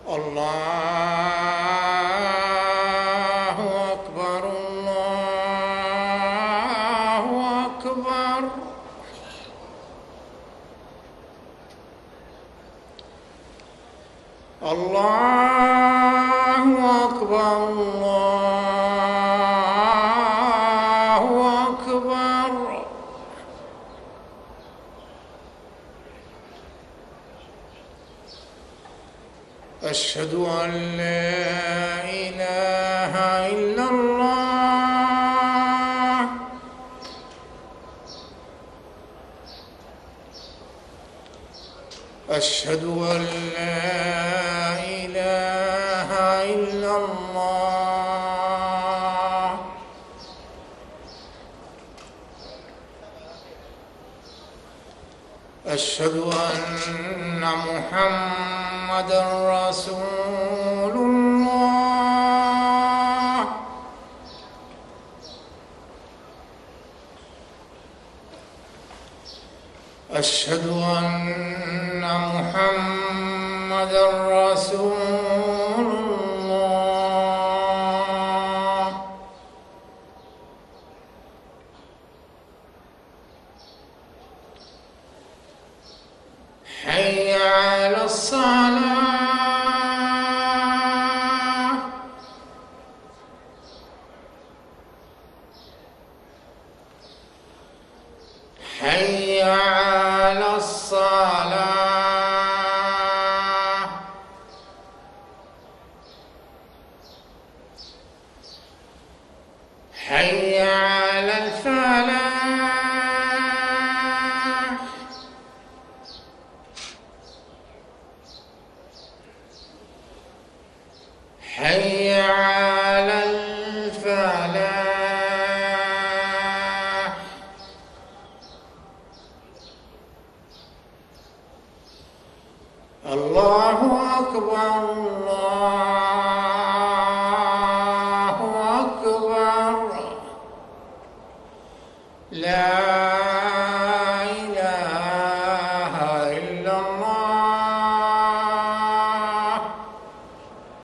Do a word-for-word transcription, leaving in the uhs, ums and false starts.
الله أكبر الله أكبر. الله أكبر الله أكبر. أشهد أن لا إله إلا الله. أشهد أن لا إله إلا الله. أشهد أن محمدًا رسول الله. أشهد أن محمدًا رسول الله. حي على الصلاة. حي على الصلاة. حي على الفلاح. حي على الفلاح. الله أكبر الله أكبر. لا